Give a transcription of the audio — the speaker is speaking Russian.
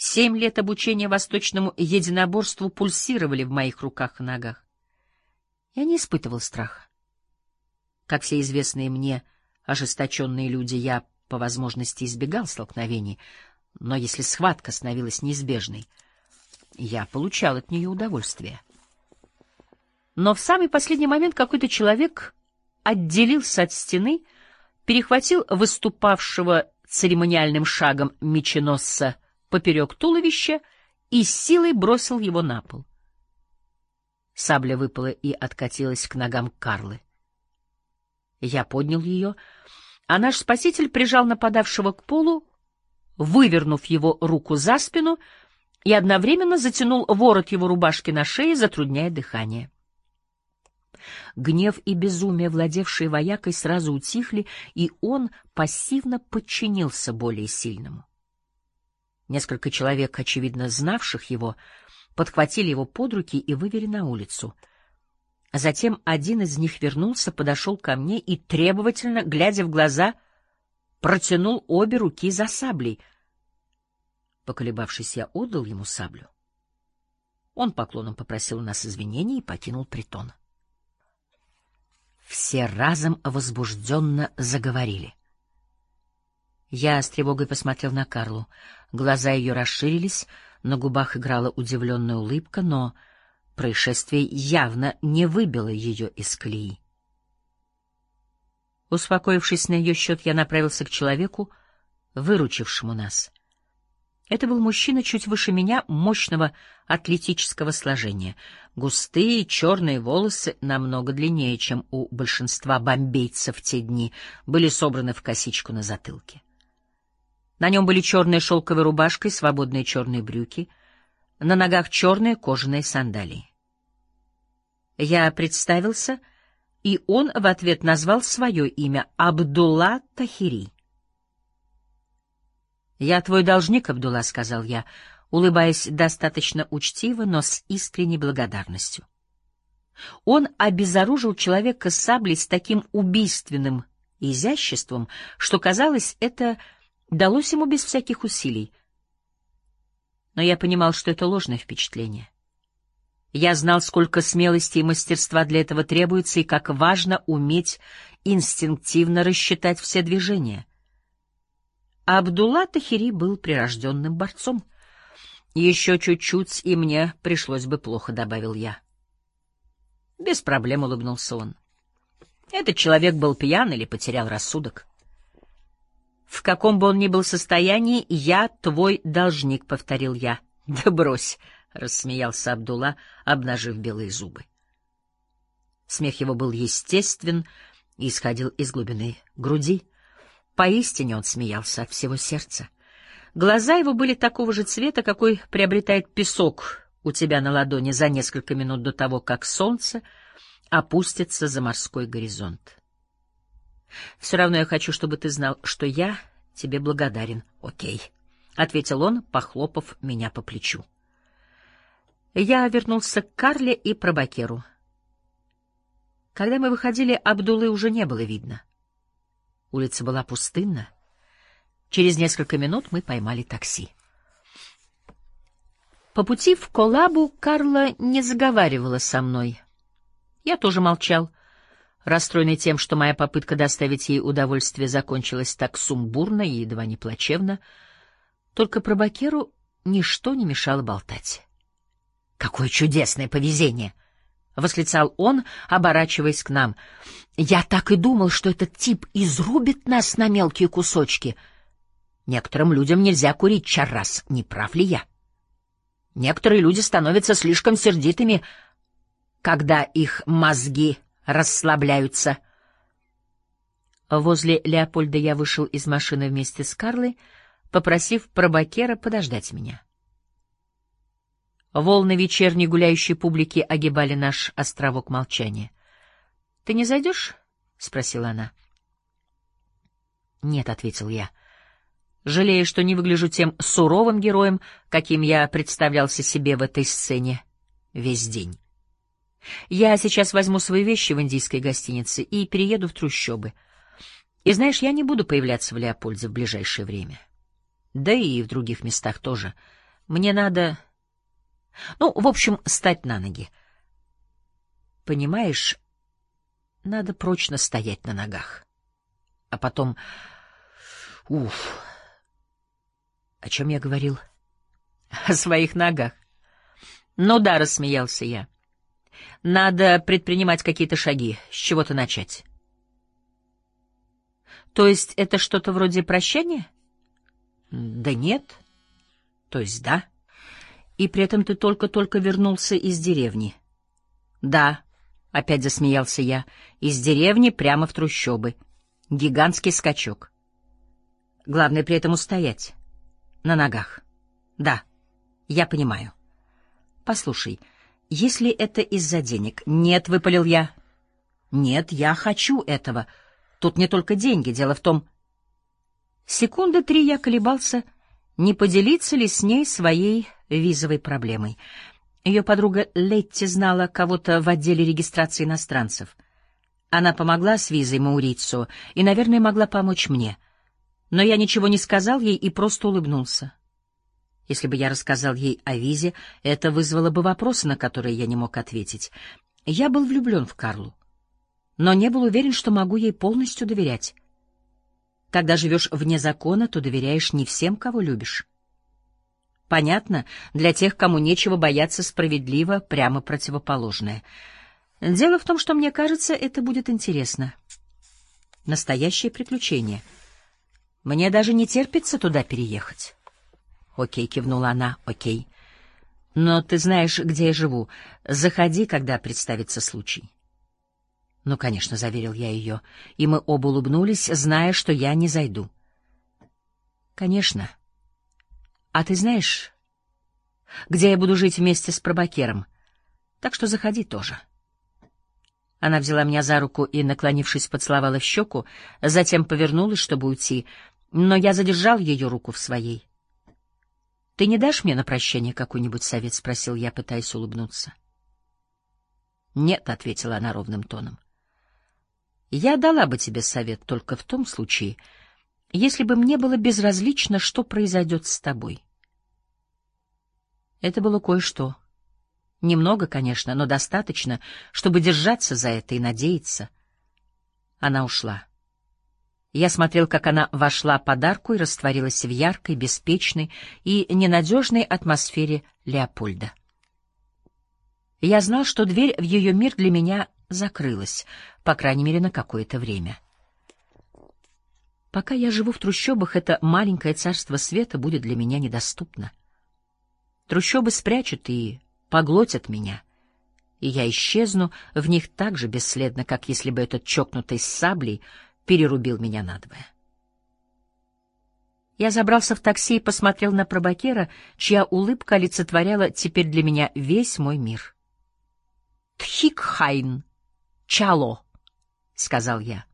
7 лет обучения восточному единоборству пульсировали в моих руках и ногах. Я не испытывал страха. Как все известные мне ожесточенные люди, я по возможности избегал столкновений, но если схватка становилась неизбежной, я получал от нее удовольствие. Но в самый последний момент какой-то человек отделился от стены, перехватил выступавшего церемониальным шагом меченосца поперек туловища и с силой бросил его на пол. Сабля выпала и откатилась к ногам Карлы. Я поднял ее, а наш спаситель прижал нападавшего к полу, вывернув его руку за спину, и одновременно затянул ворот его рубашки на шее, затрудняя дыхание. Гнев и безумие, владевшие воякой, сразу утихли, и он пассивно подчинился более сильному. Несколько человек, очевидно знавших его, подхватили его под руки и вывели на улицу. Затем один из них вернулся, подошел ко мне и, требовательно, глядя в глаза, протянул обе руки за саблей. Поколебавшись, я отдал ему саблю. Он поклоном попросил у нас извинений и покинул притон. Все разом возбужденно заговорили. Я с тревогой посмотрел на Карлу. Глаза ее расширились, на губах играла удивленная улыбка, но происшествие явно не выбило ее из колеи. Успокоившись на ее счет, я направился к человеку, выручившему нас. Это был мужчина чуть выше меня, мощного атлетического сложения. Густые черные волосы, намного длиннее, чем у большинства бомбейцев в те дни, были собраны в косичку на затылке. На нем были черная шелковая рубашка и свободные черные брюки, на ногах черные кожаные сандалии. Я представился, и он в ответ назвал свое имя — Абдулла Тахири. «Я твой должник, Абдулла», — сказал я, улыбаясь достаточно учтиво, но с искренней благодарностью. Он обезоружил человека с саблей с таким убийственным изяществом, что, казалось, это далось ему без всяких усилий. Но я понимал, что это ложное впечатление. Я знал, сколько смелости и мастерства для этого требуется, и как важно уметь инстинктивно рассчитать все движения. Абдулла Тахири был прирожденным борцом. «Еще чуть-чуть, и мне пришлось бы плохо», — добавил я. «Без проблем», — улыбнулся он. «Этот человек был пьян или потерял рассудок. В каком бы он ни был состоянии, я твой должник», — повторил я. «Да брось», — рассмеялся Абдулла, обнажив белые зубы. Смех его был естествен и исходил из глубины груди. Поистине он смеялся от всего сердца. Глаза его были такого же цвета, какой приобретает песок у тебя на ладони за несколько минут до того, как солнце опустится за морской горизонт. «Все равно я хочу, чтобы ты знал, что я тебе благодарен». «Окей», — ответил он, похлопав меня по плечу. Я вернулся к Карле и Пробакеру. Когда мы выходили, Абдуллы уже не было видно. Улица была пустынна. Через несколько минут мы поймали такси. По пути в Колабу Карла не заговаривала со мной. Я тоже молчал, расстроенный тем, что моя попытка доставить ей удовольствие закончилась так сумбурно и едва не плачевно. Только Пробакеру ничто не мешало болтать. «Какое чудесное повезение!» — восклицал он, оборачиваясь к нам. «Я так и думал, что этот тип изрубит нас на мелкие кусочки. Некоторым людям нельзя курить чаррас, не прав ли я? Некоторые люди становятся слишком сердитыми, когда их мозги расслабляются». Возле Леопольда я вышел из машины вместе с Карлой, попросив Пробакера подождать меня. Волны вечерней гуляющей публики огибали наш островок молчания. — Ты не зайдешь? — спросила она. — Нет, — ответил я, жалея, что не выгляжу тем суровым героем, каким я представлялся себе в этой сцене весь день. Я сейчас возьму свои вещи в индийской гостинице и перееду в трущобы. И знаешь, я не буду появляться в Леопольде в ближайшее время. Да и в других местах тоже. Мне надо... Ну, в общем, встать на ноги. Понимаешь, надо прочно стоять на ногах. А потом... Уф! О чем я говорил? О своих ногах. Ну да, рассмеялся я. Надо предпринимать какие-то шаги, с чего-то начать. То есть это что-то вроде прощания? Да нет. То есть да. И при этом ты только-только вернулся из деревни. Да, опять засмеялся я. Из деревни прямо в трущобы. Гигантский скачок. Главное при этом устоять. На ногах. Да, я понимаю. Послушай, если это из-за денег... Нет, выпалил я. Нет, я хочу этого. Тут не только деньги, дело в том... Секунды 3 я колебался, не поделиться ли с ней своей визовой проблемой. Ее подруга Летти знала кого-то в отделе регистрации иностранцев. Она помогла с визой Маурицио и, наверное, могла помочь мне. Но я ничего не сказал ей и просто улыбнулся. Если бы я рассказал ей о визе, это вызвало бы вопросы, на которые я не мог ответить. Я был влюблен в Карлу, но не был уверен, что могу ей полностью доверять. Когда живешь вне закона, то доверяешь не всем, кого любишь. Понятно, для тех, кому нечего бояться, справедливо, прямо противоположное. Дело в том, что мне кажется, это будет интересно. Настоящее приключение. Мне даже не терпится туда переехать. «Окей», — кивнула она, — «окей. Но ты знаешь, где я живу. Заходи, когда представится случай». «Ну, конечно», — заверил я ее, и мы оба улыбнулись, зная, что я не зайду. «Конечно. А ты знаешь, где я буду жить вместе с пробакером? Так что заходи тоже». Она взяла меня за руку и, наклонившись, поцеловала в щеку, затем повернулась, чтобы уйти, но я задержал ее руку в своей. «Ты не дашь мне на прощание какой-нибудь совет?» — спросил я, пытаясь улыбнуться. «Нет», — ответила она ровным тоном. «Я дала бы тебе совет только в том случае, если бы мне было безразлично, что произойдет с тобой». Это было кое-что. Немного, конечно, но достаточно, чтобы держаться за это и надеяться. Она ушла. Я смотрел, как она вошла под арку и растворилась в яркой, беспечной и ненадежной атмосфере Леопольда. Я знал, что дверь в ее мир для меня закрылась, по крайней мере, на какое-то время. Пока я живу в трущобах, это маленькое царство света будет для меня недоступно. Трущобы спрячут и поглотят меня, и я исчезну в них так же бесследно, как если бы этот чокнутый с саблей перерубил меня надвое. Я забрался в такси и посмотрел на пробакера, чья улыбка олицетворяла теперь для меня весь мой мир. «Тхикхайн! Чало!» — сказал я.